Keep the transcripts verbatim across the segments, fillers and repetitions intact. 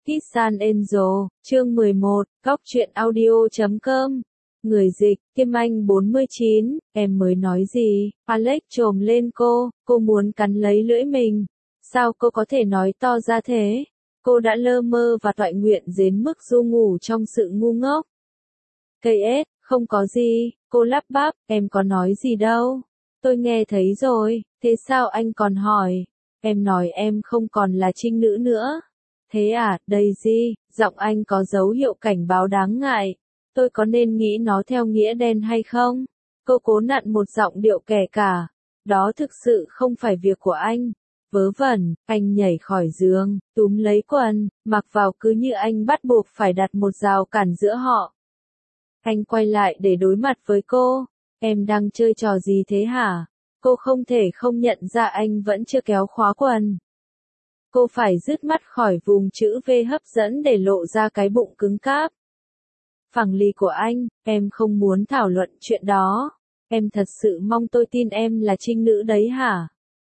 Kiss An Angel, chương mười một, góc truyện audio chấm com. Người dịch, Kim Anh bốn mươi chín, em mới nói gì? Alex chồm lên cô, cô muốn cắn lấy lưỡi mình. Sao cô có thể nói to ra thế? Cô đã lơ mơ và toại nguyện đến mức du ngủ trong sự ngu ngốc. Cây ết, không có gì, cô lắp bắp, em có nói gì đâu. Tôi nghe thấy rồi, thế sao anh còn hỏi? Em nói em không còn là trinh nữ nữa. Thế à, Daisy, giọng anh có dấu hiệu cảnh báo đáng ngại. Tôi có nên nghĩ nó theo nghĩa đen hay không? Cô cố nặn một giọng điệu kẻ cả. Đó thực sự không phải việc của anh. Vớ vẩn, anh nhảy khỏi giường, túm lấy quần, mặc vào cứ như anh bắt buộc phải đặt một rào cản giữa họ. Anh quay lại để đối mặt với cô. Em đang chơi trò gì thế hả? Cô không thể không nhận ra anh vẫn chưa kéo khóa quần. Cô phải dứt mắt khỏi vùng chữ V hấp dẫn để lộ ra cái bụng cứng cáp. Phẳng lì của anh, em không muốn thảo luận chuyện đó. Em thật sự mong tôi tin em là trinh nữ đấy hả?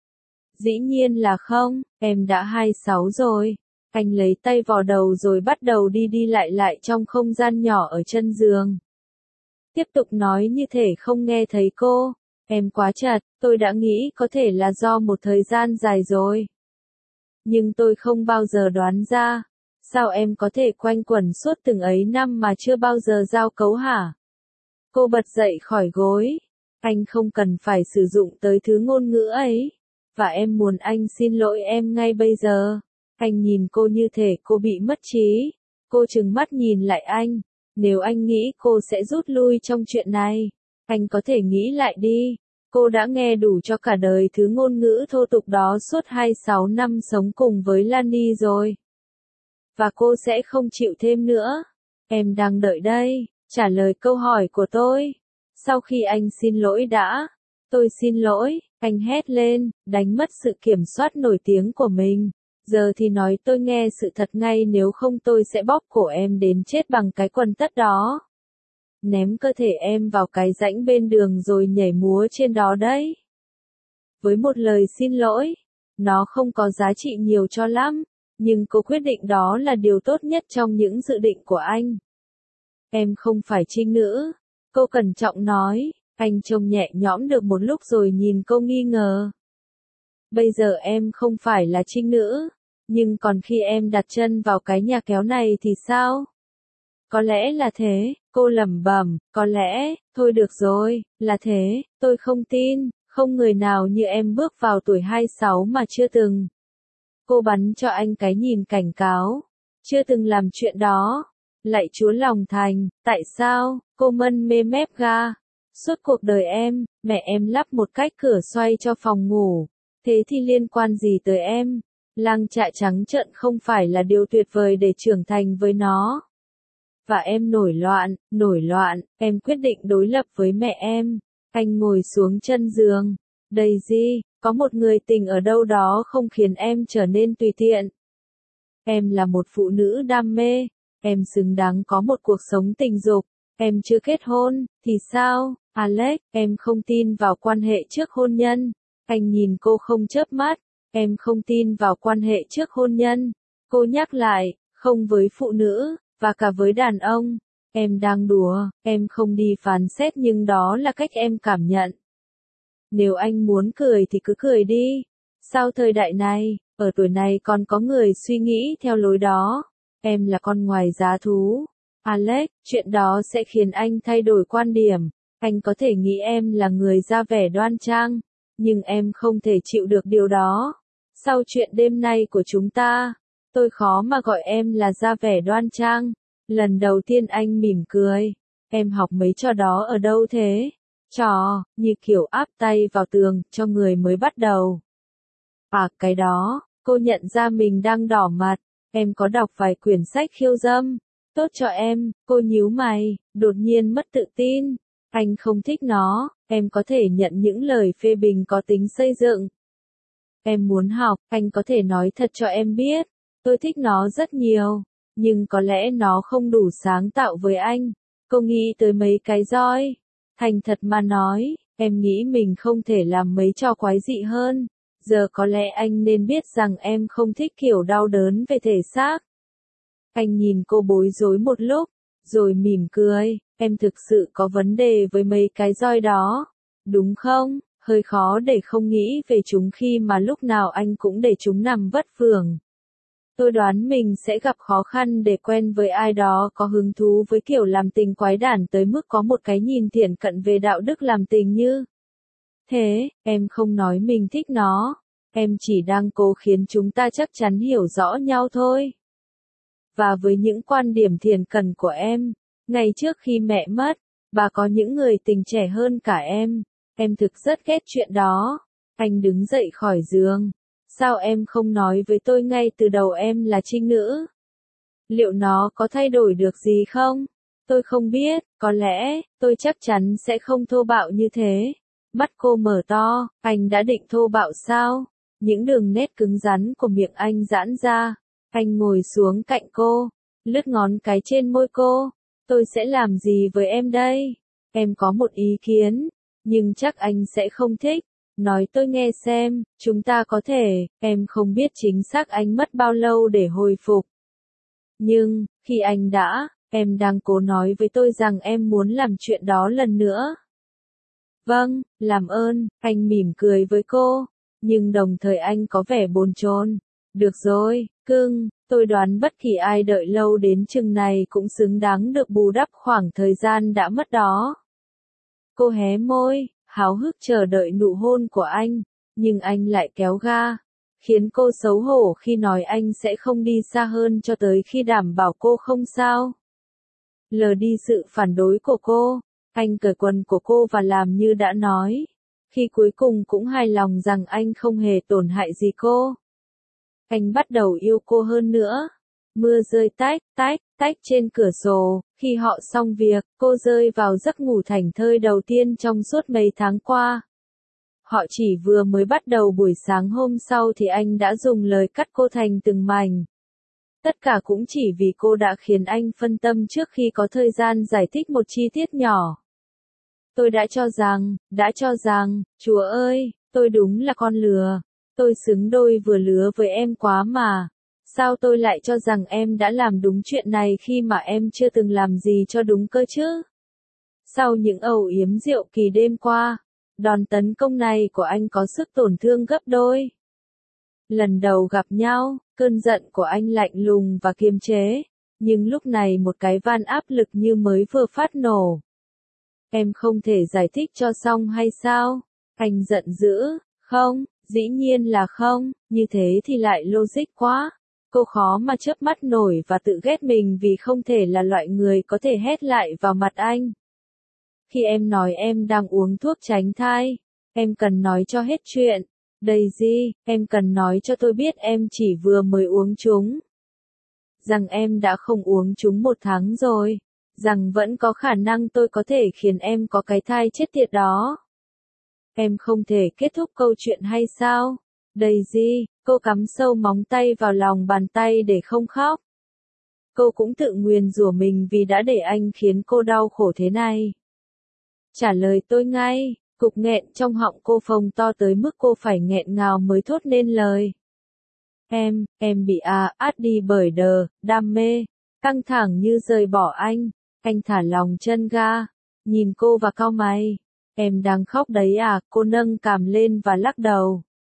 Dĩ nhiên là không, em đã hai mươi sáu rồi. Anh lấy tay vò đầu rồi bắt đầu đi đi lại lại trong không gian nhỏ ở chân giường. Tiếp tục nói như thể không nghe thấy cô. Em quá chật, tôi đã nghĩ có thể là do một thời gian dài rồi. Nhưng tôi không bao giờ đoán ra. Sao em có thể quanh quẩn suốt từng ấy năm mà chưa bao giờ giao cấu hả? Cô bật dậy khỏi gối. Anh không cần phải sử dụng tới thứ ngôn ngữ ấy. Và em muốn anh xin lỗi em ngay bây giờ. Anh nhìn cô như thể cô bị mất trí. Cô trừng mắt nhìn lại anh. Nếu anh nghĩ cô sẽ rút lui trong chuyện này, anh có thể nghĩ lại đi. Cô đã nghe đủ cho cả đời thứ ngôn ngữ thô tục đó suốt hai mươi sáu năm sống cùng với Lani rồi. Và cô sẽ không chịu thêm nữa. Em đang đợi đây, trả lời câu hỏi của tôi. Sau khi anh xin lỗi đã. Tôi xin lỗi, anh hét lên, đánh mất sự kiểm soát nổi tiếng của mình. Giờ thì nói tôi nghe sự thật ngay, nếu không tôi sẽ bóp cổ em đến chết bằng cái quần tất đó. Ném cơ thể em vào cái rãnh bên đường rồi nhảy múa trên đó đấy. Với một lời xin lỗi, nó không có giá trị nhiều cho lắm, nhưng cô quyết định đó là điều tốt nhất trong những dự định của anh. Em không phải trinh nữ, cô cẩn trọng nói. Anh trông nhẹ nhõm được một lúc rồi nhìn cô nghi ngờ. Bây giờ em không phải là trinh nữ, nhưng còn khi em đặt chân vào cái nhà kéo này thì sao? Có lẽ là thế, cô lẩm bẩm, có lẽ, thôi được rồi, là thế, tôi không tin, không người nào như em bước vào tuổi hai mươi sáu mà chưa từng. Cô bắn cho anh cái nhìn cảnh cáo, chưa từng làm chuyện đó. Lạy Chúa lòng thành, tại sao? Cô mân mê mép ga. Suốt cuộc đời em, mẹ em lắp một cách cửa xoay cho phòng ngủ. Thế thì liên quan gì tới em? Làng trại trắng trợn không phải là điều tuyệt vời để trưởng thành với nó. Và em nổi loạn, nổi loạn, em quyết định đối lập với mẹ em. Anh ngồi xuống chân giường. Daisy, có một người tình ở đâu đó không khiến em trở nên tùy tiện. Em là một phụ nữ đam mê. Em xứng đáng có một cuộc sống tình dục. Em chưa kết hôn, thì sao? Alex, em không tin vào quan hệ trước hôn nhân. Anh nhìn cô không chớp mắt. Em không tin vào quan hệ trước hôn nhân. Cô nhắc lại, không với phụ nữ, và cả với đàn ông. Em đang đùa, em không đi phán xét nhưng đó là cách em cảm nhận. Nếu anh muốn cười thì cứ cười đi. Sao thời đại này, ở tuổi này còn có người suy nghĩ theo lối đó? Em là con ngoài giá thú. Alex, chuyện đó sẽ khiến anh thay đổi quan điểm. Anh có thể nghĩ em là người ra vẻ đoan trang, nhưng em không thể chịu được điều đó. Sau chuyện đêm nay của chúng ta, tôi khó mà gọi em là ra vẻ đoan trang. Lần đầu tiên anh mỉm cười. Em học mấy trò đó ở đâu thế? Trò, như kiểu áp tay vào tường, cho người mới bắt đầu. À, cái đó, cô nhận ra mình đang đỏ mặt. Em có đọc vài quyển sách khiêu dâm. Tốt cho em, cô nhíu mày, đột nhiên mất tự tin. Anh không thích nó, em có thể nhận những lời phê bình có tính xây dựng. Em muốn học, anh có thể nói thật cho em biết. Tôi thích nó rất nhiều, nhưng có lẽ nó không đủ sáng tạo với anh. Cô nghĩ tới mấy cái roi. Thành thật mà nói, em nghĩ mình không thể làm mấy trò quái dị hơn. Giờ có lẽ anh nên biết rằng em không thích kiểu đau đớn về thể xác. Anh nhìn cô bối rối một lúc, rồi mỉm cười, em thực sự có vấn đề với mấy cái roi đó, đúng không? Hơi khó để không nghĩ về chúng khi mà lúc nào anh cũng để chúng nằm vất vưởng. Tôi đoán mình sẽ gặp khó khăn để quen với ai đó có hứng thú với kiểu làm tình quái đản tới mức có một cái nhìn thiển cận về đạo đức làm tình như thế. Em không nói mình thích nó, em chỉ đang cố khiến chúng ta chắc chắn hiểu rõ nhau thôi. Và với những quan điểm thiển cận của em, ngày trước khi mẹ mất, bà có những người tình trẻ hơn cả em, em thực rất ghét chuyện đó. Anh đứng dậy khỏi giường. Sao em không nói với tôi ngay từ đầu em là trinh nữ? Liệu nó có thay đổi được gì không? Tôi không biết, có lẽ, tôi chắc chắn sẽ không thô bạo như thế. Mắt cô mở to, anh đã định thô bạo sao? Những đường nét cứng rắn của miệng anh giãn ra. Anh ngồi xuống cạnh cô, lướt ngón cái trên môi cô. Tôi sẽ làm gì với em đây? Em có một ý kiến, nhưng chắc anh sẽ không thích. Nói tôi nghe xem, chúng ta có thể, em không biết chính xác anh mất bao lâu để hồi phục. Nhưng, khi anh đã, em đang cố nói với tôi rằng em muốn làm chuyện đó lần nữa. Vâng, làm ơn, anh mỉm cười với cô, nhưng đồng thời anh có vẻ bồn chồn. Được rồi, cưng, tôi đoán bất kỳ ai đợi lâu đến chừng này cũng xứng đáng được bù đắp khoảng thời gian đã mất đó. Cô hé môi, háo hức chờ đợi nụ hôn của anh, nhưng anh lại kéo ga, khiến cô xấu hổ khi nói anh sẽ không đi xa hơn cho tới khi đảm bảo cô không sao. Lờ đi sự phản đối của cô, anh cởi quần của cô và làm như đã nói, khi cuối cùng cũng hài lòng rằng anh không hề tổn hại gì cô. Anh bắt đầu yêu cô hơn nữa. Mưa rơi tách, tách, tách trên cửa sổ. Khi họ xong việc, cô rơi vào giấc ngủ thảnh thơi đầu tiên trong suốt mấy tháng qua. Họ chỉ vừa mới bắt đầu buổi sáng hôm sau thì anh đã dùng lời cắt cô thành từng mảnh. Tất cả cũng chỉ vì cô đã khiến anh phân tâm trước khi có thời gian giải thích một chi tiết nhỏ. Tôi đã cho rằng, đã cho rằng, Chúa ơi, tôi đúng là con lừa. Tôi xứng đôi vừa lứa với em quá mà. Sao tôi lại cho rằng em đã làm đúng chuyện này khi mà em chưa từng làm gì cho đúng cơ chứ? Sau những âu yếm rượu kỳ đêm qua, đòn tấn công này của anh có sức tổn thương gấp đôi. Lần đầu gặp nhau, cơn giận của anh lạnh lùng và kiềm chế, nhưng lúc này một cái van áp lực như mới vừa phát nổ. Em không thể giải thích cho xong hay sao? Anh giận dữ, không, dĩ nhiên là không, như thế thì lại logic quá. Cô khó mà chớp mắt nổi và tự ghét mình vì không thể là loại người có thể hét lại vào mặt anh. Khi em nói em đang uống thuốc tránh thai, em cần nói cho hết chuyện. Daisy, em cần nói cho tôi biết em chỉ vừa mới uống chúng. Rằng em đã không uống chúng một tháng rồi. Rằng vẫn có khả năng tôi có thể khiến em có cái thai chết tiệt đó. Em không thể kết thúc câu chuyện hay sao? Daisy, cô cắm sâu móng tay vào lòng bàn tay để không khóc. Cô cũng tự nguyền rủa mình vì đã để anh khiến cô đau khổ thế này. Trả lời tôi ngay, cục nghẹn trong họng cô phồng to tới mức cô phải nghẹn ngào mới thốt nên lời. Em, em bị à, át đi bởi đờ, đam mê, căng thẳng như rời bỏ anh. Anh thả lòng chân ga, nhìn cô và cau mày. Em đang khóc đấy à, cô nâng cằm lên và lắc đầu.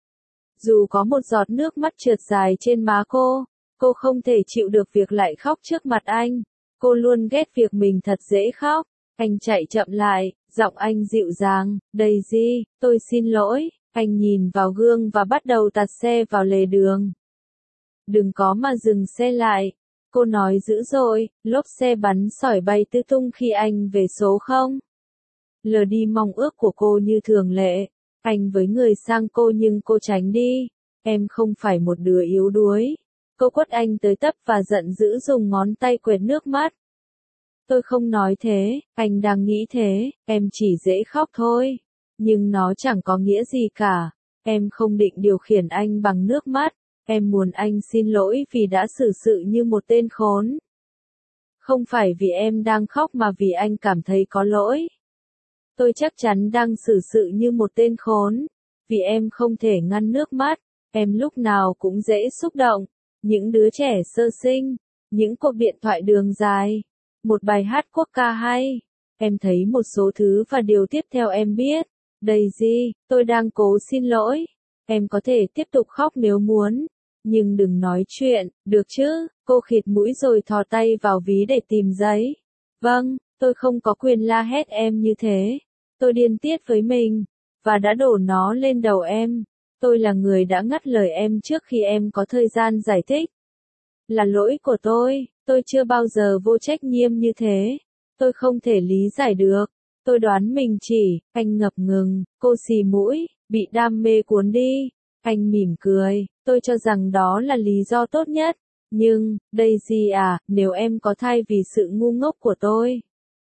Dù có một giọt nước mắt trượt dài trên má cô, cô không thể chịu được việc lại khóc trước mặt anh. Cô luôn ghét việc mình thật dễ khóc. Anh chạy chậm lại, giọng anh dịu dàng, Daisy, tôi xin lỗi. Anh nhìn vào gương và bắt đầu tạt xe vào lề đường. Đừng có mà dừng xe lại. Cô nói dữ dội, lốp xe bắn sỏi bay tứ tung khi anh về số không. Lờ đi mong ước của cô như thường lệ. Anh với người sang cô nhưng cô tránh đi. Em không phải một đứa yếu đuối. Cô quất anh tới tấp và giận dữ dùng ngón tay quệt nước mắt. Tôi không nói thế, anh đang nghĩ thế, em chỉ dễ khóc thôi. Nhưng nó chẳng có nghĩa gì cả. Em không định điều khiển anh bằng nước mắt. Em muốn anh xin lỗi vì đã xử sự như một tên khốn. Không phải vì em đang khóc mà vì anh cảm thấy có lỗi. Tôi chắc chắn đang xử sự như một tên khốn. Vì em không thể ngăn nước mắt. Em lúc nào cũng dễ xúc động. Những đứa trẻ sơ sinh, những cuộc điện thoại đường dài, một bài hát quốc ca hay. Em thấy một số thứ và điều tiếp theo em biết. Daisy, tôi đang cố xin lỗi. Em có thể tiếp tục khóc nếu muốn. Nhưng đừng nói chuyện, được chứ? Cô khịt mũi rồi thò tay vào ví để tìm giấy. Vâng, tôi không có quyền la hét em như thế. Tôi điên tiết với mình, và đã đổ nó lên đầu em. Tôi là người đã ngắt lời em trước khi em có thời gian giải thích. Là lỗi của tôi, tôi chưa bao giờ vô trách nhiệm như thế. Tôi không thể lý giải được. Tôi đoán mình chỉ, anh ngập ngừng, cô xì mũi, bị đam mê cuốn đi. Anh mỉm cười, tôi cho rằng đó là lý do tốt nhất. Nhưng, Daisy à, nếu em có thay vì sự ngu ngốc của tôi.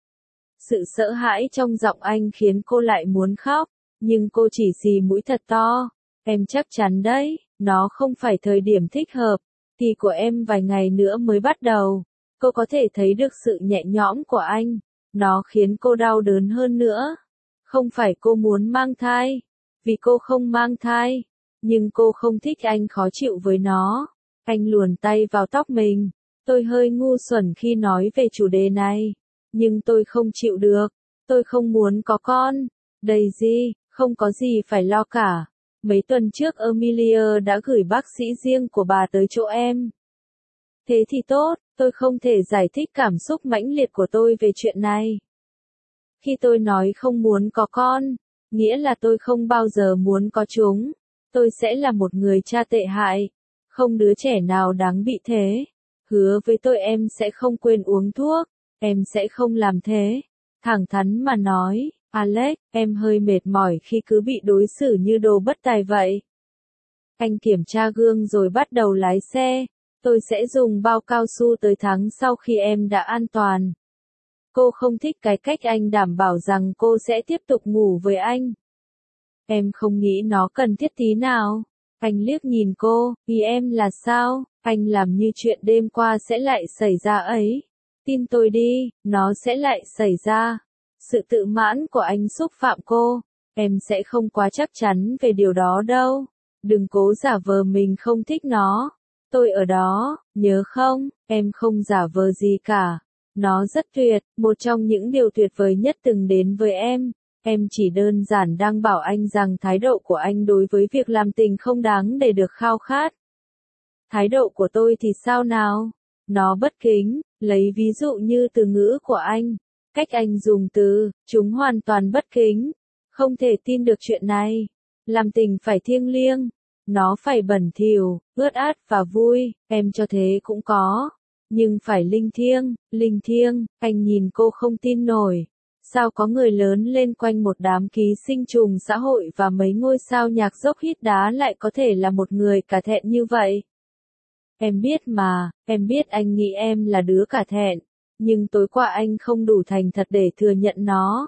Sự sợ hãi trong giọng anh khiến cô lại muốn khóc, nhưng cô chỉ xì mũi thật to. Em chắc chắn đấy, nó không phải thời điểm thích hợp, thì của em vài ngày nữa mới bắt đầu. Cô có thể thấy được sự nhẹ nhõm của anh, nó khiến cô đau đớn hơn nữa. Không phải cô muốn mang thai, vì cô không mang thai, nhưng cô không thích anh khó chịu với nó. Anh luồn tay vào tóc mình. Tôi hơi ngu xuẩn khi nói về chủ đề này, nhưng tôi không chịu được. Tôi không muốn có con. Daisy, không có gì phải lo cả. Mấy tuần trước Amelia đã gửi bác sĩ riêng của bà tới chỗ em. Thế thì tốt, tôi không thể giải thích cảm xúc mãnh liệt của tôi về chuyện này. Khi tôi nói không muốn có con, nghĩa là tôi không bao giờ muốn có chúng. Tôi sẽ là một người cha tệ hại. Không đứa trẻ nào đáng bị thế. Hứa với tôi em sẽ không quên uống thuốc. Em sẽ không làm thế. Thẳng thắn mà nói, Alex, em hơi mệt mỏi khi cứ bị đối xử như đồ bất tài vậy. Anh kiểm tra gương rồi bắt đầu lái xe. Tôi sẽ dùng bao cao su tới tháng sau khi em đã an toàn. Cô không thích cái cách anh đảm bảo rằng cô sẽ tiếp tục ngủ với anh. Em không nghĩ nó cần thiết tí nào. Anh liếc nhìn cô, ý em là sao? Anh làm như chuyện đêm qua sẽ lại xảy ra ấy. Tin tôi đi, nó sẽ lại xảy ra. Sự tự mãn của anh xúc phạm cô. Em sẽ không quá chắc chắn về điều đó đâu. Đừng cố giả vờ mình không thích nó. Tôi ở đó, nhớ không? Em không giả vờ gì cả. Nó rất tuyệt, một trong những điều tuyệt vời nhất từng đến với em. Em chỉ đơn giản đang bảo anh rằng thái độ của anh đối với việc làm tình không đáng để được khao khát. Thái độ của tôi thì sao nào? Nó bất kính, lấy ví dụ như từ ngữ của anh. Cách anh dùng từ, chúng hoàn toàn bất kính. Không thể tin được chuyện này. Làm tình phải thiêng liêng. Nó phải bẩn thỉu, ướt át và vui, em cho thế cũng có. Nhưng phải linh thiêng, linh thiêng, anh nhìn cô không tin nổi. Sao có người lớn lên quanh một đám ký sinh trùng xã hội và mấy ngôi sao nhạc dốc hít đá lại có thể là một người cả thẹn như vậy? Em biết mà, em biết anh nghĩ em là đứa cả thẹn, nhưng tối qua anh không đủ thành thật để thừa nhận nó.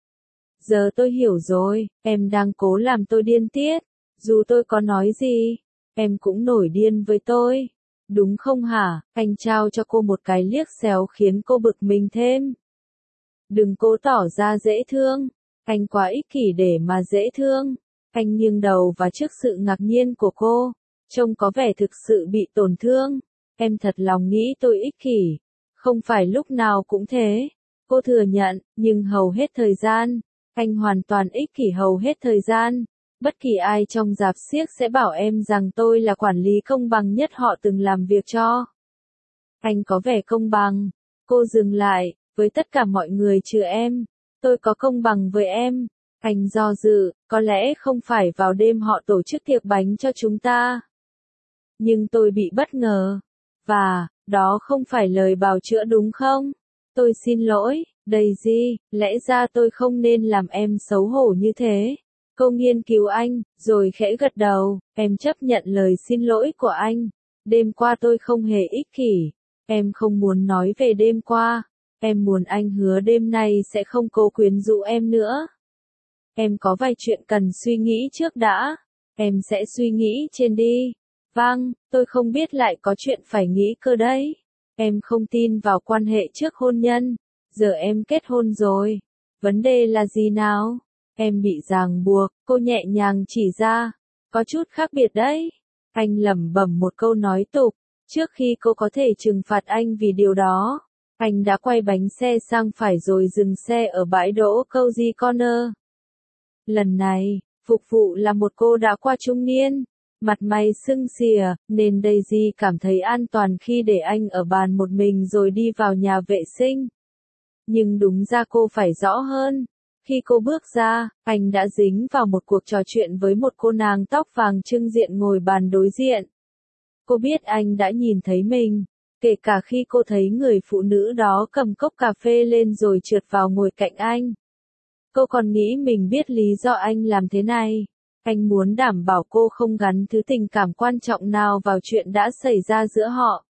Giờ tôi hiểu rồi, em đang cố làm tôi điên tiết. Dù tôi có nói gì, em cũng nổi điên với tôi. Đúng không hả? Anh trao cho cô một cái liếc xéo khiến cô bực mình thêm. Đừng cố tỏ ra dễ thương. Anh quá ích kỷ để mà dễ thương. Anh nghiêng đầu và trước sự ngạc nhiên của cô, trông có vẻ thực sự bị tổn thương. Em thật lòng nghĩ tôi ích kỷ. Không phải lúc nào cũng thế. Cô thừa nhận, nhưng hầu hết thời gian, anh hoàn toàn ích kỷ hầu hết thời gian. Bất kỳ ai trong rạp xiếc sẽ bảo em rằng tôi là quản lý công bằng nhất họ từng làm việc cho. Anh có vẻ công bằng. Cô dừng lại, với tất cả mọi người trừ em. Tôi có công bằng với em. Anh do dự, có lẽ không phải vào đêm họ tổ chức tiệc bánh cho chúng ta. Nhưng tôi bị bất ngờ. Và, đó không phải lời bào chữa đúng không? Tôi xin lỗi, Daisy, lẽ ra tôi không nên làm em xấu hổ như thế. Cô nghiên cứu anh, rồi khẽ gật đầu, em chấp nhận lời xin lỗi của anh. Đêm qua tôi không hề ích kỷ. Em không muốn nói về đêm qua. Em muốn anh hứa đêm nay sẽ không cố quyến rũ em nữa. Em có vài chuyện cần suy nghĩ trước đã. Em sẽ suy nghĩ trên đi. Vâng, tôi không biết lại có chuyện phải nghĩ cơ đấy. Em không tin vào quan hệ trước hôn nhân. Giờ em kết hôn rồi. Vấn đề là gì nào? Em bị ràng buộc, cô nhẹ nhàng chỉ ra. Có chút khác biệt đấy. Anh lẩm bẩm một câu nói tục. Trước khi cô có thể trừng phạt anh vì điều đó, anh đã quay bánh xe sang phải rồi dừng xe ở bãi đỗ Cozy Corner. Lần này, phục vụ là một cô đã qua trung niên, mặt mày sưng xìa, nên Daisy cảm thấy an toàn khi để anh ở bàn một mình rồi đi vào nhà vệ sinh. Nhưng đúng ra cô phải rõ hơn. Khi cô bước ra, anh đã dính vào một cuộc trò chuyện với một cô nàng tóc vàng chưng diện ngồi bàn đối diện. Cô biết anh đã nhìn thấy mình, kể cả khi cô thấy người phụ nữ đó cầm cốc cà phê lên rồi trượt vào ngồi cạnh anh. Cô còn nghĩ mình biết lý do anh làm thế này. Anh muốn đảm bảo cô không gắn thứ tình cảm quan trọng nào vào chuyện đã xảy ra giữa họ.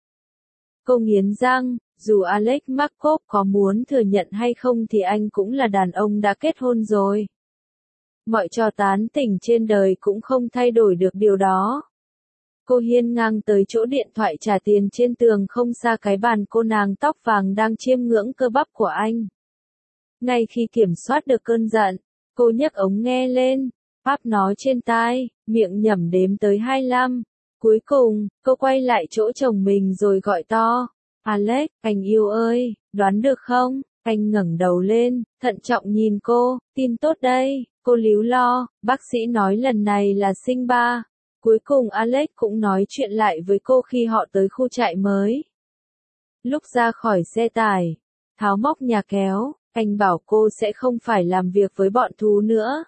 Cô nghiến răng, dù Alex Markov có muốn thừa nhận hay không thì anh cũng là đàn ông đã kết hôn rồi. Mọi trò tán tỉnh trên đời cũng không thay đổi được điều đó. Cô hiên ngang tới chỗ điện thoại trả tiền trên tường không xa cái bàn cô nàng tóc vàng đang chiêm ngưỡng cơ bắp của anh. Ngay khi kiểm soát được cơn giận, cô nhấc ống nghe lên, áp nó trên tai, miệng nhẩm đếm tới hai mươi lăm. Cuối cùng, cô quay lại chỗ chồng mình rồi gọi to. Alex, anh yêu ơi, đoán được không? Anh ngẩng đầu lên, thận trọng nhìn cô, tin tốt đây, cô líu lo, bác sĩ nói lần này là sinh ba. Cuối cùng Alex cũng nói chuyện lại với cô khi họ tới khu trại mới. Lúc ra khỏi xe tải, tháo móc nhà kéo, anh bảo cô sẽ không phải làm việc với bọn thú nữa.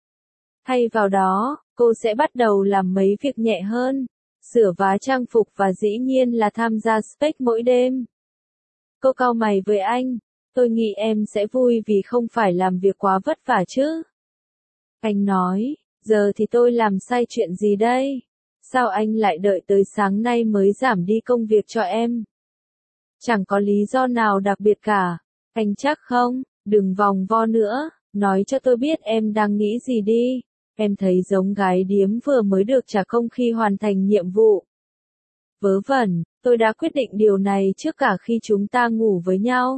Thay vào đó, cô sẽ bắt đầu làm mấy việc nhẹ hơn, sửa vá trang phục và dĩ nhiên là tham gia spec mỗi đêm. Cô cau mày với anh, tôi nghĩ em sẽ vui vì không phải làm việc quá vất vả chứ. Anh nói, giờ thì tôi làm sai chuyện gì đây? Sao anh lại đợi tới sáng nay mới giảm đi công việc cho em? Chẳng có lý do nào đặc biệt cả. Anh chắc không? Đừng vòng vo nữa, nói cho tôi biết em đang nghĩ gì đi. Em thấy giống gái điếm vừa mới được trả công khi hoàn thành nhiệm vụ. Vớ vẩn, tôi đã quyết định điều này trước cả khi chúng ta ngủ với nhau.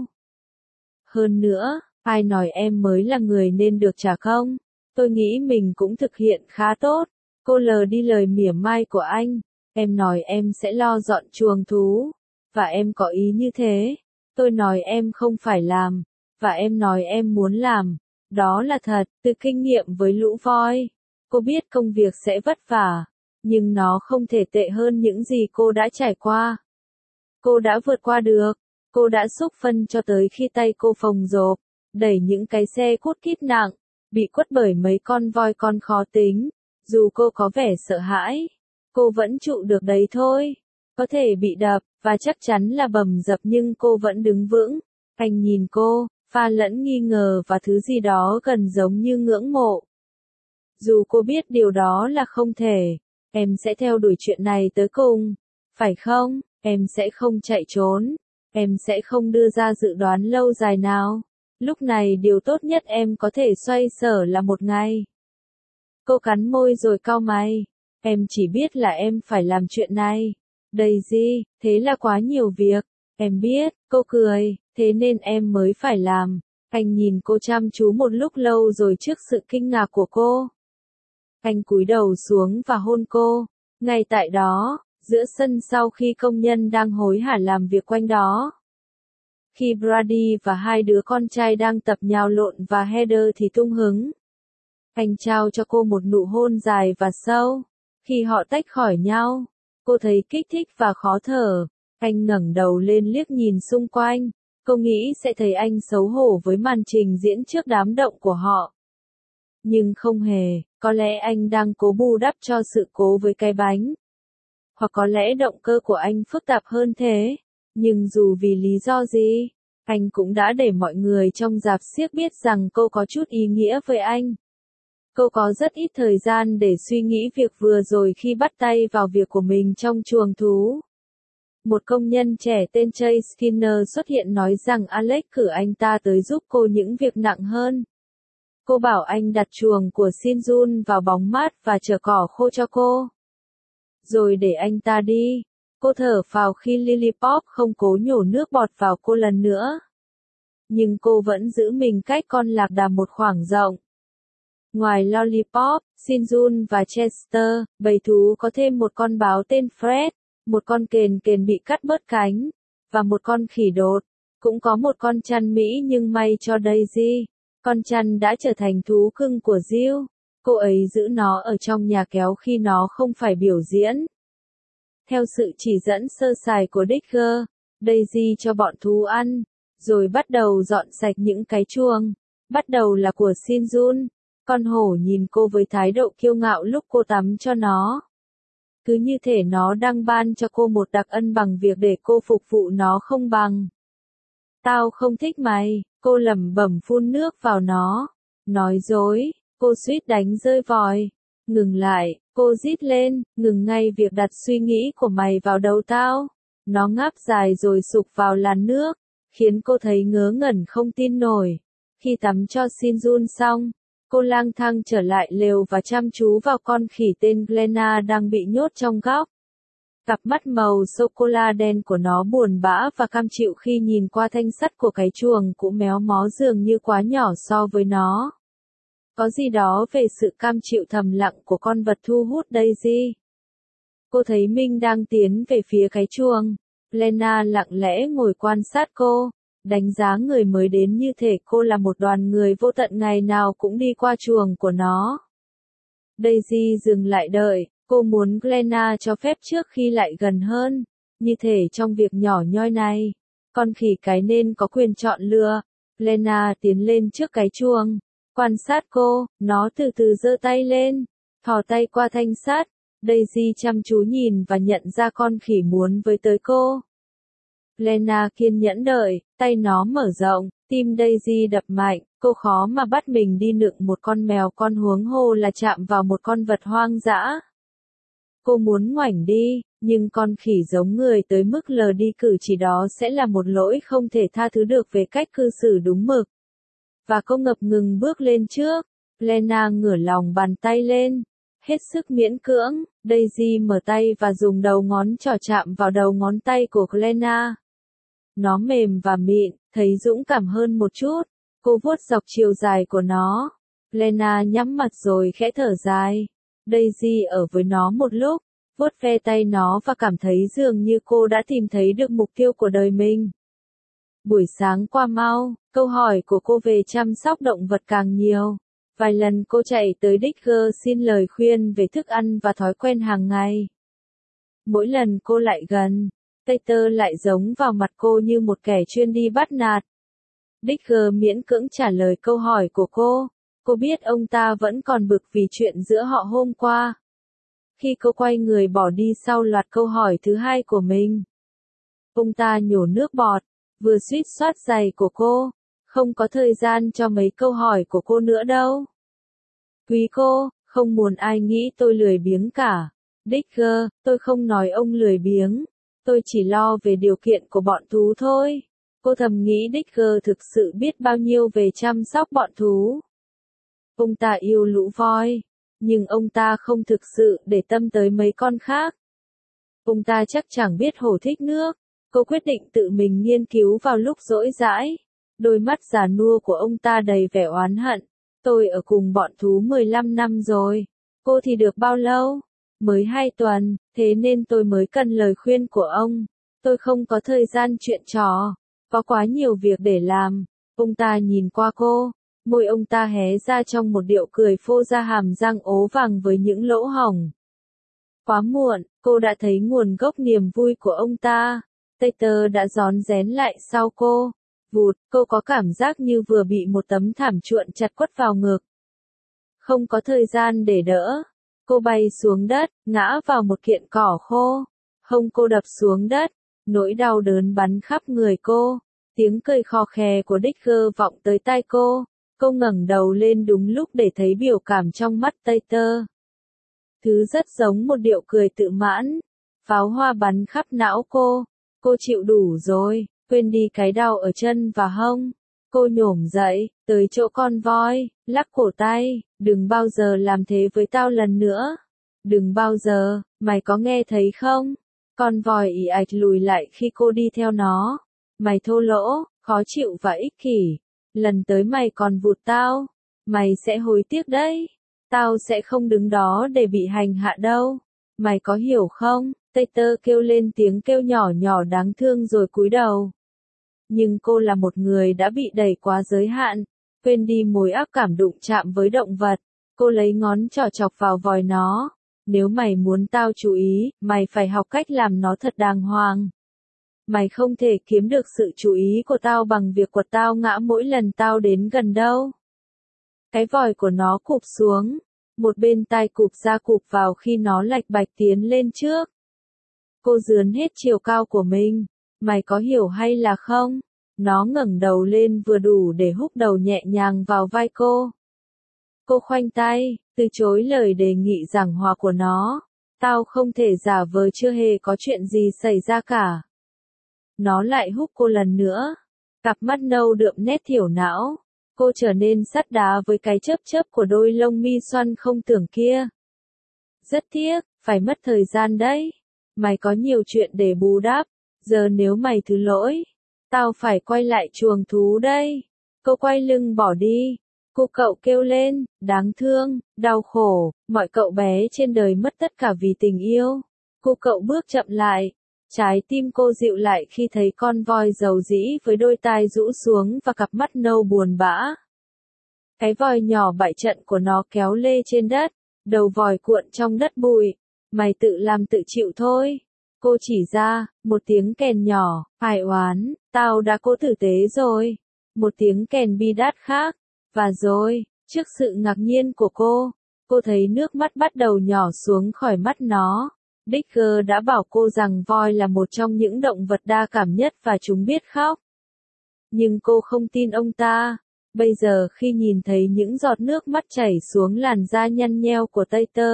Hơn nữa, ai nói em mới là người nên được trả công? Tôi nghĩ mình cũng thực hiện khá tốt. Cô lờ đi lời mỉa mai của anh. Em nói em sẽ lo dọn chuồng thú. Và em có ý như thế. Tôi nói em không phải làm. Và em nói em muốn làm. Đó là thật, từ kinh nghiệm với lũ voi. Cô biết công việc sẽ vất vả. Nhưng nó không thể tệ hơn những gì cô đã trải qua. Cô đã vượt qua được. Cô đã xúc phân cho tới khi tay cô phồng rộp. Đẩy những cái xe cút kít nặng. Bị quất bởi mấy con voi con khó tính. Dù cô có vẻ sợ hãi, cô vẫn trụ được đấy thôi. Có thể bị đập, và chắc chắn là bầm dập nhưng cô vẫn đứng vững. Anh nhìn cô, pha lẫn nghi ngờ và thứ gì đó gần giống như ngưỡng mộ. Dù cô biết điều đó là không thể, em sẽ theo đuổi chuyện này tới cùng. Phải không? Em sẽ không chạy trốn. Em sẽ không đưa ra dự đoán lâu dài nào. Lúc này điều tốt nhất em có thể xoay sở là một ngày. Cô cắn môi rồi cau mày. Em chỉ biết là em phải làm chuyện này. Daisy, thế là quá nhiều việc. Em biết, cô cười, thế nên em mới phải làm. Anh nhìn cô chăm chú một lúc lâu rồi trước sự kinh ngạc của cô. Anh cúi đầu xuống và hôn cô. Ngay tại đó, giữa sân sau khi công nhân đang hối hả làm việc quanh đó. Khi Brady và hai đứa con trai đang tập nhào lộn và Heather thì tung hứng. Anh trao cho cô một nụ hôn dài và sâu. Khi họ tách khỏi nhau, cô thấy kích thích và khó thở. Anh ngẩng đầu lên liếc nhìn xung quanh. Cô nghĩ sẽ thấy anh xấu hổ với màn trình diễn trước đám động của họ. Nhưng không hề, có lẽ anh đang cố bù đắp cho sự cố với cái bánh. Hoặc có lẽ động cơ của anh phức tạp hơn thế. Nhưng dù vì lý do gì, anh cũng đã để mọi người trong rạp xiếc biết rằng cô có chút ý nghĩa với anh. Cô có rất ít thời gian để suy nghĩ việc vừa rồi khi bắt tay vào việc của mình trong chuồng thú. Một công nhân trẻ tên Chase Skinner xuất hiện nói rằng Alex cử anh ta tới giúp cô những việc nặng hơn. Cô bảo anh đặt chuồng của Shinjun vào bóng mát và chở cỏ khô cho cô. Rồi để anh ta đi. Cô thở phào khi Lilipop không cố nhổ nước bọt vào cô lần nữa. Nhưng cô vẫn giữ mình cách con lạc đà một khoảng rộng. Ngoài Lollipop, Shinjun và Chester, bầy thú có thêm một con báo tên Fred. một con kền kền bị cắt bớt cánh, và một con khỉ đột. Cũng có một con chăn Mỹ nhưng may cho Daisy, con chăn đã trở thành thú cưng của Jill. Cô ấy giữ nó ở trong nhà kéo khi nó không phải biểu diễn. Theo sự chỉ dẫn sơ sài của Digger, Daisy cho bọn thú ăn, rồi bắt đầu dọn sạch những cái chuông. Bắt đầu là của Shinjun. Con hổ nhìn cô với thái độ kiêu ngạo lúc cô tắm cho nó. Cứ như thể nó đang ban cho cô một đặc ân bằng việc để cô phục vụ nó không bằng. Tao không thích mày, cô lẩm bẩm phun nước vào nó. Nói dối, cô suýt đánh rơi vòi. Ngừng lại, cô rít lên, ngừng ngay việc đặt suy nghĩ của mày vào đầu tao. Nó ngáp dài rồi sụp vào làn nước, khiến cô thấy ngớ ngẩn không tin nổi. Khi tắm cho Shinjun xong, cô lang thang trở lại lều và chăm chú vào con khỉ tên Glenna đang bị nhốt trong góc. Cặp mắt màu sô-cô-la đen của nó buồn bã và cam chịu khi nhìn qua thanh sắt của cái chuồng cũng méo mó dường như quá nhỏ so với nó. Có gì đó về sự cam chịu thầm lặng của con vật thu hút Daisy. Cô thấy Minh đang tiến về phía cái chuồng. Glenna lặng lẽ ngồi quan sát cô, đánh giá người mới đến như thể cô là một đoàn người vô tận ngày nào cũng đi qua chuồng của nó. Daisy dừng lại đợi, cô muốn Glenna cho phép trước khi lại gần hơn, như thể trong việc nhỏ nhoi này. Con khỉ cái nên có quyền chọn lựa. Glenna tiến lên trước cái chuồng, quan sát cô, nó từ từ giơ tay lên, thò tay qua thanh sắt. Daisy chăm chú nhìn và nhận ra con khỉ muốn với tới cô. Glenna kiên nhẫn đợi, tay nó mở rộng, tim Daisy đập mạnh, cô khó mà bắt mình đi nựng một con mèo con huống hồ là chạm vào một con vật hoang dã. Cô muốn ngoảnh đi, nhưng con khỉ giống người tới mức lờ đi cử chỉ đó sẽ là một lỗi không thể tha thứ được về cách cư xử đúng mực. Và cô ngập ngừng bước lên trước. Glenna ngửa lòng bàn tay lên, hết sức miễn cưỡng. Daisy mở tay và dùng đầu ngón trỏ chạm vào đầu ngón tay của Glenna. Nó mềm và mịn, thấy dũng cảm hơn một chút. Cô vuốt dọc chiều dài của nó. Glenna nhắm mặt rồi khẽ thở dài. Daisy ở với nó một lúc, vuốt ve tay nó và cảm thấy dường như cô đã tìm thấy được mục tiêu của đời mình. Buổi sáng qua mau, câu hỏi của cô về chăm sóc động vật càng nhiều. Vài lần cô chạy tới Digger xin lời khuyên về thức ăn và thói quen hàng ngày. Mỗi lần cô lại gần, Tater lại giống vào mặt cô như một kẻ chuyên đi bắt nạt. Digger miễn cưỡng trả lời câu hỏi của cô. Cô biết ông ta vẫn còn bực vì chuyện giữa họ hôm qua. Khi cô quay người bỏ đi sau loạt câu hỏi thứ hai của mình, ông ta nhổ nước bọt, vừa suýt soát giày của cô. Không có thời gian cho mấy câu hỏi của cô nữa đâu. Quý cô, không muốn ai nghĩ tôi lười biếng cả. Digger, tôi không nói ông lười biếng. Tôi chỉ lo về điều kiện của bọn thú thôi. Cô thầm nghĩ Digger thực sự biết bao nhiêu về chăm sóc bọn thú. Ông ta yêu lũ voi, nhưng ông ta không thực sự để tâm tới mấy con khác. Ông ta chắc chẳng biết hổ thích nước. Cô quyết định tự mình nghiên cứu vào lúc rỗi rãi. Đôi mắt già nua của ông ta đầy vẻ oán hận. Tôi ở cùng bọn thú mười lăm năm rồi. Cô thì được bao lâu? Mới hai tuần, thế nên tôi mới cần lời khuyên của ông. Tôi không có thời gian chuyện trò. Có quá nhiều việc để làm. Ông ta nhìn qua cô. Môi ông ta hé ra trong một điệu cười phô ra hàm răng ố vàng với những lỗ hổng. Quá muộn, cô đã thấy nguồn gốc niềm vui của ông ta. Tater đã rón rén lại sau cô. Vụt, cô có cảm giác như vừa bị một tấm thảm chuộn chặt quất vào ngực. Không có thời gian để đỡ. Cô bay xuống đất, ngã vào một kiện cỏ khô. Hông cô đập xuống đất. Nỗi đau đớn bắn khắp người cô. Tiếng cười khò khè của Digger vọng tới tai cô. Cô ngẩng đầu lên đúng lúc để thấy biểu cảm trong mắt Tater. Thứ rất giống một điệu cười tự mãn. Pháo hoa bắn khắp não cô. Cô chịu đủ rồi, quên đi cái đau ở chân và hông. Cô nhổm dậy, tới chỗ con voi, lắc cổ tay, đừng bao giờ làm thế với tao lần nữa. Đừng bao giờ, mày có nghe thấy không? Con voi ì ạch lùi lại khi cô đi theo nó. Mày thô lỗ, khó chịu và ích kỷ. Lần tới mày còn vụt tao. Mày sẽ hối tiếc đấy. Tao sẽ không đứng đó để bị hành hạ đâu. Mày có hiểu không? Tater kêu lên tiếng kêu nhỏ nhỏ đáng thương rồi cúi đầu. Nhưng cô là một người đã bị đẩy quá giới hạn, quên đi mối ác cảm đụng chạm với động vật. Cô lấy ngón trỏ chọc vào vòi nó. Nếu mày muốn tao chú ý, mày phải học cách làm nó thật đàng hoàng. Mày không thể kiếm được sự chú ý của tao bằng việc quật tao ngã mỗi lần tao đến gần đâu. Cái vòi của nó cụp xuống. Một bên tai cụp ra cụp vào khi nó lạch bạch tiến lên trước. Cô dướn hết chiều cao của mình. Mày có hiểu hay là không? Nó ngẩng đầu lên vừa đủ để húc đầu nhẹ nhàng vào vai cô. Cô khoanh tay, từ chối lời đề nghị giảng hòa của nó. Tao không thể giả vờ chưa hề có chuyện gì xảy ra cả. Nó lại húc cô lần nữa. Cặp mắt nâu đượm nét thiểu não. Cô trở nên sắt đá với cái chớp chớp của đôi lông mi xoăn không tưởng kia. Rất tiếc, phải mất thời gian đấy. Mày có nhiều chuyện để bù đắp. Giờ nếu mày thứ lỗi, tao phải quay lại chuồng thú đây. Cô quay lưng bỏ đi. Cô cậu kêu lên, đáng thương, đau khổ, mọi cậu bé trên đời mất tất cả vì tình yêu. Cô cậu bước chậm lại. Trái tim cô dịu lại khi thấy con voi dầu dĩ với đôi tai rũ xuống và cặp mắt nâu buồn bã. Cái vòi nhỏ bại trận của nó kéo lê trên đất, đầu vòi cuộn trong đất bụi. Mày tự làm tự chịu thôi. Cô chỉ ra, một tiếng kèn nhỏ, ai oán, tao đã cố tử tế rồi. Một tiếng kèn bi đát khác. Và rồi, trước sự ngạc nhiên của cô, cô thấy nước mắt bắt đầu nhỏ xuống khỏi mắt nó. Digger đã bảo cô rằng voi là một trong những động vật đa cảm nhất và chúng biết khóc. Nhưng cô không tin ông ta. Bây giờ khi nhìn thấy những giọt nước mắt chảy xuống làn da nhăn nheo của Tater,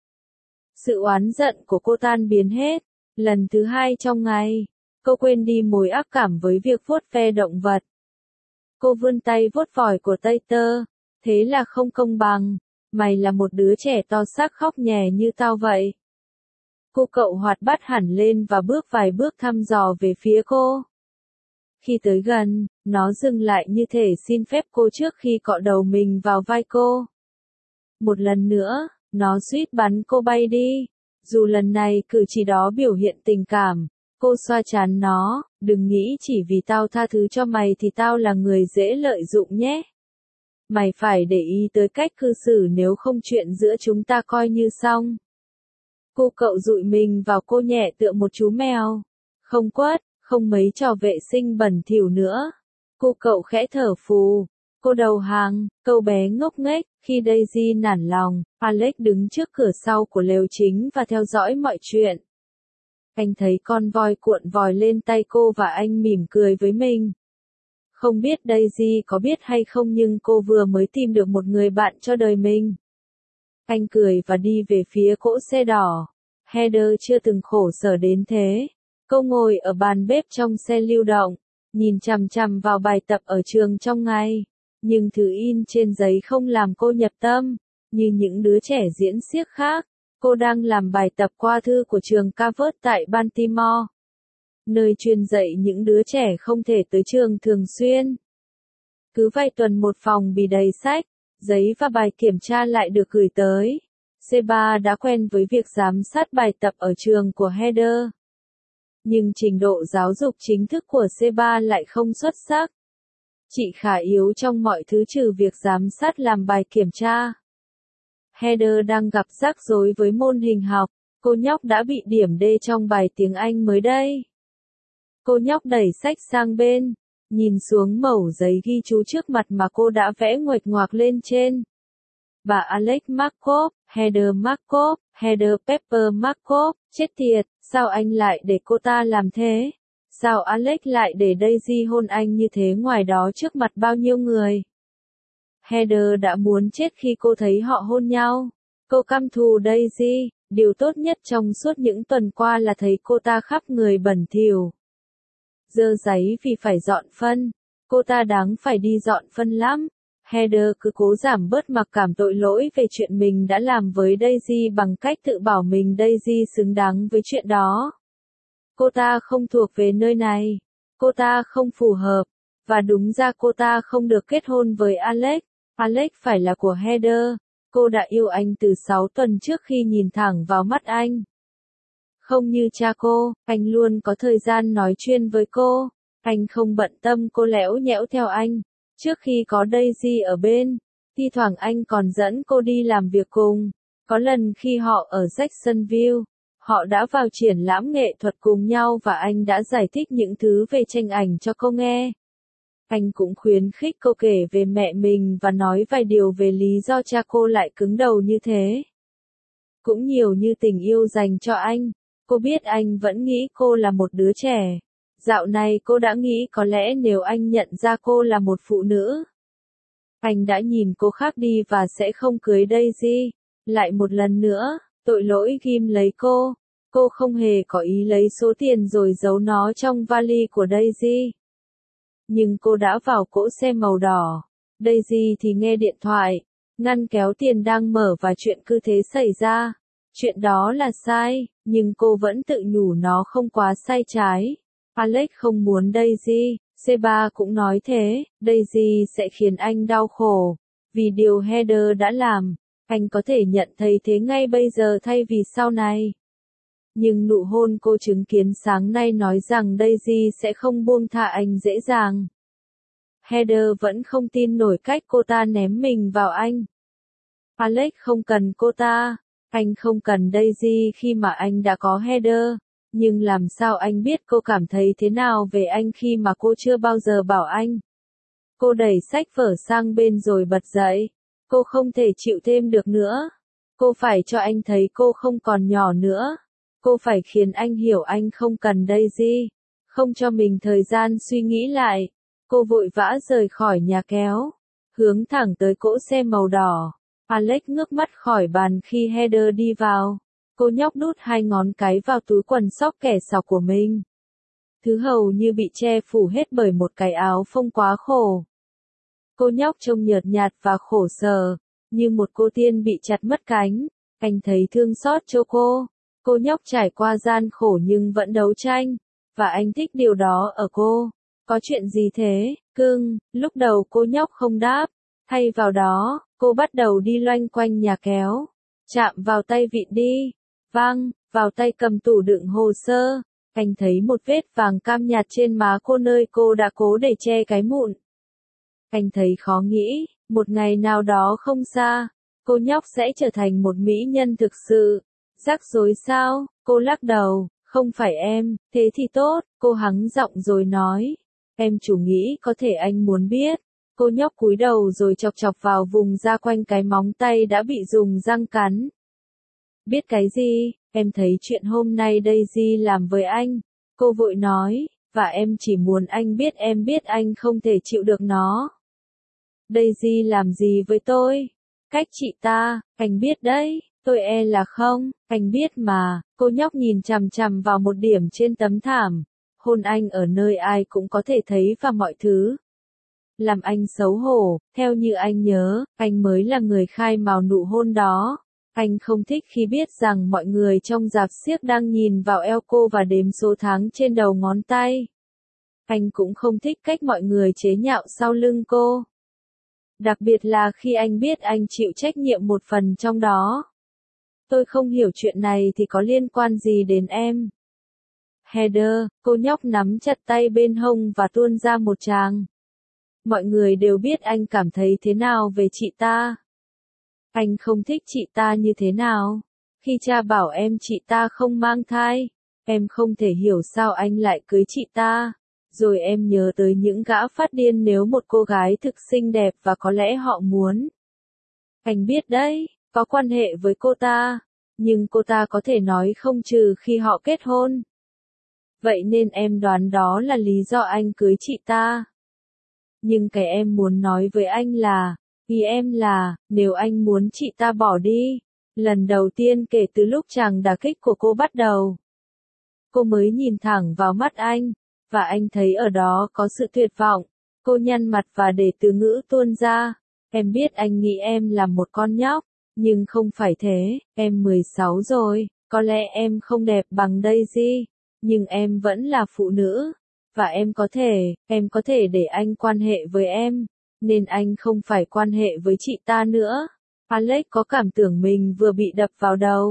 sự oán giận của cô tan biến hết. Lần thứ hai trong ngày, cô quên đi mối ác cảm với việc vuốt ve động vật. Cô vươn tay vuốt vòi của Tater. Thế là không công bằng. Mày là một đứa trẻ to xác khóc nhè như tao vậy. Cô cậu hoạt bát hẳn lên và bước vài bước thăm dò về phía cô. Khi tới gần, nó dừng lại như thể xin phép cô trước khi cọ đầu mình vào vai cô. Một lần nữa, nó suýt bắn cô bay đi. Dù lần này cử chỉ đó biểu hiện tình cảm. Cô xoa trán nó, đừng nghĩ chỉ vì tao tha thứ cho mày thì tao là người dễ lợi dụng nhé. Mày phải để ý tới cách cư xử nếu không chuyện giữa chúng ta coi như xong. Cô cậu dụi mình vào cô nhẹ tựa một chú mèo. Không quất, không mấy trò vệ sinh bẩn thỉu nữa. Cô cậu khẽ thở phù. Cô đầu hàng, câu bé ngốc nghếch. Khi Daisy nản lòng, Alex đứng trước cửa sau của lều chính và theo dõi mọi chuyện. Anh thấy con voi cuộn vòi lên tay cô và anh mỉm cười với mình. Không biết Daisy có biết hay không nhưng cô vừa mới tìm được một người bạn cho đời mình. Anh cười và đi về phía cỗ xe đỏ. Heather chưa từng khổ sở đến thế. Cô ngồi ở bàn bếp trong xe lưu động, nhìn chằm chằm vào bài tập ở trường trong ngày. Nhưng thứ in trên giấy không làm cô nhập tâm, như những đứa trẻ diễn xiếc khác. Cô đang làm bài tập qua thư của trường Calvert tại Baltimore, nơi chuyên dạy những đứa trẻ không thể tới trường thường xuyên. Cứ vài tuần một phòng bị đầy sách, giấy và bài kiểm tra lại được gửi tới. Seba đã quen với việc giám sát bài tập ở trường của Heather. Nhưng trình độ giáo dục chính thức của Seba lại không xuất sắc. Chị khá yếu trong mọi thứ trừ việc giám sát làm bài kiểm tra. Heather đang gặp rắc rối với môn hình học. Cô nhóc đã bị điểm D trong bài tiếng Anh mới đây. Cô nhóc đẩy sách sang bên, nhìn xuống mẩu giấy ghi chú trước mặt mà cô đã vẽ nguệch ngoạc lên trên. Bà Alex Markov, Heather Markov, Heather Pepper Markov, chết tiệt, sao anh lại để cô ta làm thế? Sao Alex lại để Daisy hôn anh như thế ngoài đó trước mặt bao nhiêu người? Heather đã muốn chết khi cô thấy họ hôn nhau. Cô căm thù Daisy, điều tốt nhất trong suốt những tuần qua là thấy cô ta khắp người bẩn thỉu. Dơ giấy vì phải dọn phân. Cô ta đáng phải đi dọn phân lắm. Heather cứ cố giảm bớt mặc cảm tội lỗi về chuyện mình đã làm với Daisy bằng cách tự bảo mình Daisy xứng đáng với chuyện đó. Cô ta không thuộc về nơi này. Cô ta không phù hợp. Và đúng ra cô ta không được kết hôn với Alex. Alex phải là của Heather. Cô đã yêu anh từ sáu tuần trước khi nhìn thẳng vào mắt anh. Không như cha cô, anh luôn có thời gian nói chuyện với cô. Anh không bận tâm cô lẽo nhẽo theo anh. Trước khi có Daisy ở bên, thi thoảng anh còn dẫn cô đi làm việc cùng. Có lần khi họ ở Jacksonville, họ đã vào triển lãm nghệ thuật cùng nhau và anh đã giải thích những thứ về tranh ảnh cho cô nghe. Anh cũng khuyến khích cô kể về mẹ mình và nói vài điều về lý do cha cô lại cứng đầu như thế. Cũng nhiều như tình yêu dành cho anh. Cô biết anh vẫn nghĩ cô là một đứa trẻ. Dạo này cô đã nghĩ có lẽ nếu anh nhận ra cô là một phụ nữ, anh đã nhìn cô khác đi và sẽ không cưới Daisy. Lại một lần nữa, tội lỗi ghim lấy cô. Cô không hề có ý lấy số tiền rồi giấu nó trong vali của Daisy. Nhưng cô đã vào cỗ xe màu đỏ. Daisy thì nghe điện thoại. Ngăn kéo tiền đang mở và chuyện cứ thế xảy ra. Chuyện đó là sai, nhưng cô vẫn tự nhủ nó không quá sai trái. Alex không muốn Daisy, Seba cũng nói thế, Daisy sẽ khiến anh đau khổ. Vì điều Heather đã làm, anh có thể nhận thấy thế ngay bây giờ thay vì sau này. Nhưng nụ hôn cô chứng kiến sáng nay nói rằng Daisy sẽ không buông tha anh dễ dàng. Heather vẫn không tin nổi cách cô ta ném mình vào anh. Alex không cần cô ta, anh không cần Daisy khi mà anh đã có Heather. Nhưng làm sao anh biết cô cảm thấy thế nào về anh khi mà cô chưa bao giờ bảo anh? Cô đẩy sách vở sang bên rồi bật dậy. Cô không thể chịu thêm được nữa. Cô phải cho anh thấy cô không còn nhỏ nữa. Cô phải khiến anh hiểu anh không cần Daisy. Không cho mình thời gian suy nghĩ lại. Cô vội vã rời khỏi nhà kéo. Hướng thẳng tới cỗ xe màu đỏ. Alex ngước mắt khỏi bàn khi Heather đi vào. Cô nhóc đút hai ngón cái vào túi quần sóc kẻ sọc của mình. Thứ hầu như bị che phủ hết bởi một cái áo phông quá khổ. Cô nhóc trông nhợt nhạt và khổ sở, như một cô tiên bị chặt mất cánh. Anh thấy thương xót cho cô. Cô nhóc trải qua gian khổ nhưng vẫn đấu tranh. Và anh thích điều đó ở cô. Có chuyện gì thế, cưng? Lúc đầu cô nhóc không đáp. Thay vào đó, cô bắt đầu đi loanh quanh nhà kéo. Chạm vào tay vịn đi. Vang, vào tay cầm tủ đựng hồ sơ. Anh thấy một vết vàng cam nhạt trên má cô nơi cô đã cố để che cái mụn. Anh thấy khó nghĩ, một ngày nào đó không xa, cô nhóc sẽ trở thành một mỹ nhân thực sự. Rắc rối sao? Cô lắc đầu, không phải em, thế thì tốt, cô hắng giọng rồi nói. Em chủ nghĩ có thể anh muốn biết. Cô nhóc cúi đầu rồi chọc chọc vào vùng da quanh cái móng tay đã bị dùng răng cắn. Biết cái gì, em thấy chuyện hôm nay Daisy làm với anh. Cô vội nói, và em chỉ muốn anh biết em biết anh không thể chịu được nó. Daisy làm gì với tôi? Cách chị ta, anh biết đấy, tôi e là không, anh biết mà. Cô nhóc nhìn chằm chằm vào một điểm trên tấm thảm. Hôn anh ở nơi ai cũng có thể thấy và mọi thứ. Làm anh xấu hổ, theo như anh nhớ, anh mới là người khai mào nụ hôn đó. Anh không thích khi biết rằng mọi người trong rạp xiếc đang nhìn vào eo cô và đếm số tháng trên đầu ngón tay. Anh cũng không thích cách mọi người chế nhạo sau lưng cô. Đặc biệt là khi anh biết anh chịu trách nhiệm một phần trong đó. Tôi không hiểu chuyện này thì có liên quan gì đến em. Heather, cô nhóc nắm chặt tay bên hông và tuôn ra một tràng. Mọi người đều biết anh cảm thấy thế nào về chị ta. Anh không thích chị ta như thế nào. Khi cha bảo em chị ta không mang thai, em không thể hiểu sao anh lại cưới chị ta. Rồi em nhớ tới những gã phát điên nếu một cô gái thực xinh đẹp và có lẽ họ muốn. Anh biết đấy, có quan hệ với cô ta, nhưng cô ta có thể nói không trừ khi họ kết hôn. Vậy nên em đoán đó là lý do anh cưới chị ta. Nhưng cái em muốn nói với anh là, vì em là, nếu anh muốn chị ta bỏ đi, lần đầu tiên kể từ lúc chàng đả kích của cô bắt đầu. Cô mới nhìn thẳng vào mắt anh, và anh thấy ở đó có sự tuyệt vọng. Cô nhăn mặt và để từ ngữ tuôn ra. Em biết anh nghĩ em là một con nhóc, nhưng không phải thế, em mười sáu rồi, có lẽ em không đẹp bằng Daisy, nhưng em vẫn là phụ nữ. Và em có thể, em có thể để anh quan hệ với em, nên anh không phải quan hệ với chị ta nữa. Alex có cảm tưởng mình vừa bị đập vào đầu.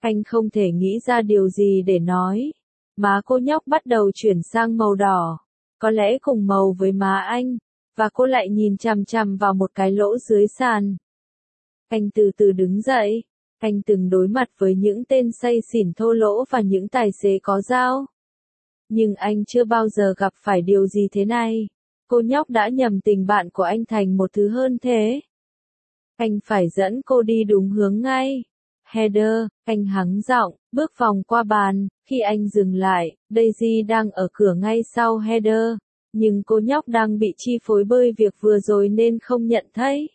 Anh không thể nghĩ ra điều gì để nói. Má cô nhóc bắt đầu chuyển sang màu đỏ, có lẽ cùng màu với má anh, và cô lại nhìn chằm chằm vào một cái lỗ dưới sàn. Anh từ từ đứng dậy, anh từng đối mặt với những tên say xỉn thô lỗ và những tài xế có dao. Nhưng anh chưa bao giờ gặp phải điều gì thế này. Cô nhóc đã nhầm tình bạn của anh thành một thứ hơn thế. Anh phải dẫn cô đi đúng hướng ngay. Heather, anh hắng giọng, bước vòng qua bàn. Khi anh dừng lại, Daisy đang ở cửa ngay sau Heather. Nhưng cô nhóc đang bị chi phối bởi việc vừa rồi nên không nhận thấy.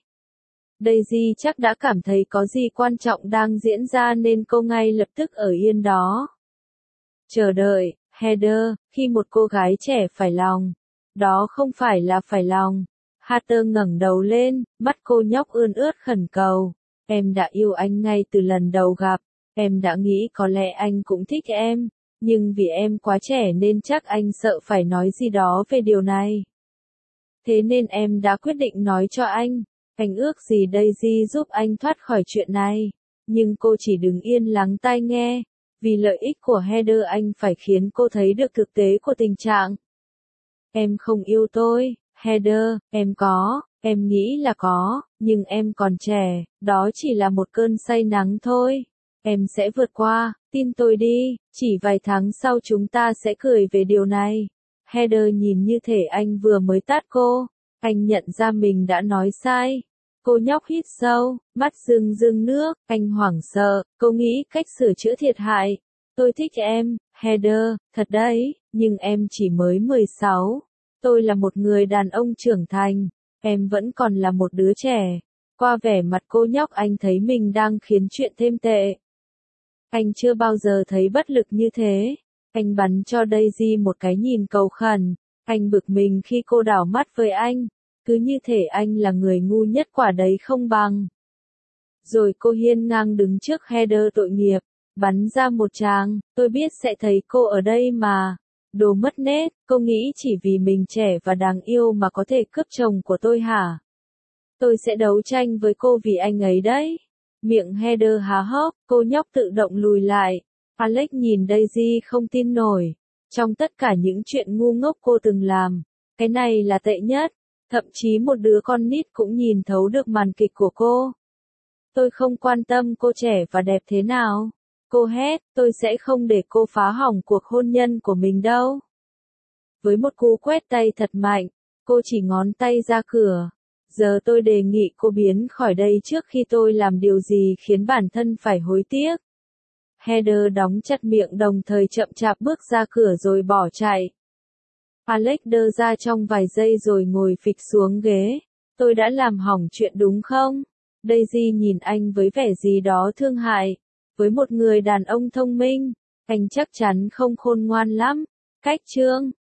Daisy chắc đã cảm thấy có gì quan trọng đang diễn ra nên cô ngay lập tức ở yên đó. Chờ đợi, Heather, khi một cô gái trẻ phải lòng. Đó không phải là phải lòng. Heather ngẩng đầu lên, mắt cô nhóc ươn ướt khẩn cầu. Em đã yêu anh ngay từ lần đầu gặp. Em đã nghĩ có lẽ anh cũng thích em. Nhưng vì em quá trẻ nên chắc anh sợ phải nói gì đó về điều này. Thế nên em đã quyết định nói cho anh. Anh ước gì Daisy giúp anh thoát khỏi chuyện này. Nhưng cô chỉ đứng yên lắng tai nghe. Vì lợi ích của Heather anh phải khiến cô thấy được thực tế của tình trạng. Em không yêu tôi, Heather, em có, em nghĩ là có, nhưng em còn trẻ, đó chỉ là một cơn say nắng thôi. Em sẽ vượt qua, tin tôi đi, chỉ vài tháng sau chúng ta sẽ cười về điều này. Heather nhìn như thể anh vừa mới tát cô, anh nhận ra mình đã nói sai. Cô nhóc hít sâu, mắt rưng rưng nước, anh hoảng sợ, cô nghĩ cách sửa chữa thiệt hại. Tôi thích em, Heather, thật đấy, nhưng em chỉ mới mười sáu. Tôi là một người đàn ông trưởng thành, em vẫn còn là một đứa trẻ. Qua vẻ mặt cô nhóc anh thấy mình đang khiến chuyện thêm tệ. Anh chưa bao giờ thấy bất lực như thế. Anh bắn cho Daisy một cái nhìn cầu khẩn. Anh bực mình khi cô đảo mắt với anh. Cứ như thể anh là người ngu nhất quả đấy không bằng. Rồi cô hiên ngang đứng trước Heather tội nghiệp. Bắn ra một tràng, tôi biết sẽ thấy cô ở đây mà. Đồ mất nết, cô nghĩ chỉ vì mình trẻ và đáng yêu mà có thể cướp chồng của tôi hả? Tôi sẽ đấu tranh với cô vì anh ấy đấy. Miệng Heather há hốc, cô nhóc tự động lùi lại. Alex nhìn Daisy không tin nổi. Trong tất cả những chuyện ngu ngốc cô từng làm, cái này là tệ nhất. Thậm chí một đứa con nít cũng nhìn thấu được màn kịch của cô. Tôi không quan tâm cô trẻ và đẹp thế nào. Cô hét, tôi sẽ không để cô phá hỏng cuộc hôn nhân của mình đâu. Với một cú quét tay thật mạnh, cô chỉ ngón tay ra cửa. Giờ tôi đề nghị cô biến khỏi đây trước khi tôi làm điều gì khiến bản thân phải hối tiếc. Heather đóng chặt miệng đồng thời chậm chạp bước ra cửa rồi bỏ chạy. Alex đơ ra trong vài giây rồi ngồi phịch xuống ghế. Tôi đã làm hỏng chuyện đúng không? Daisy nhìn anh với vẻ gì đó thương hại. Với một người đàn ông thông minh, anh chắc chắn không khôn ngoan lắm. Cách chương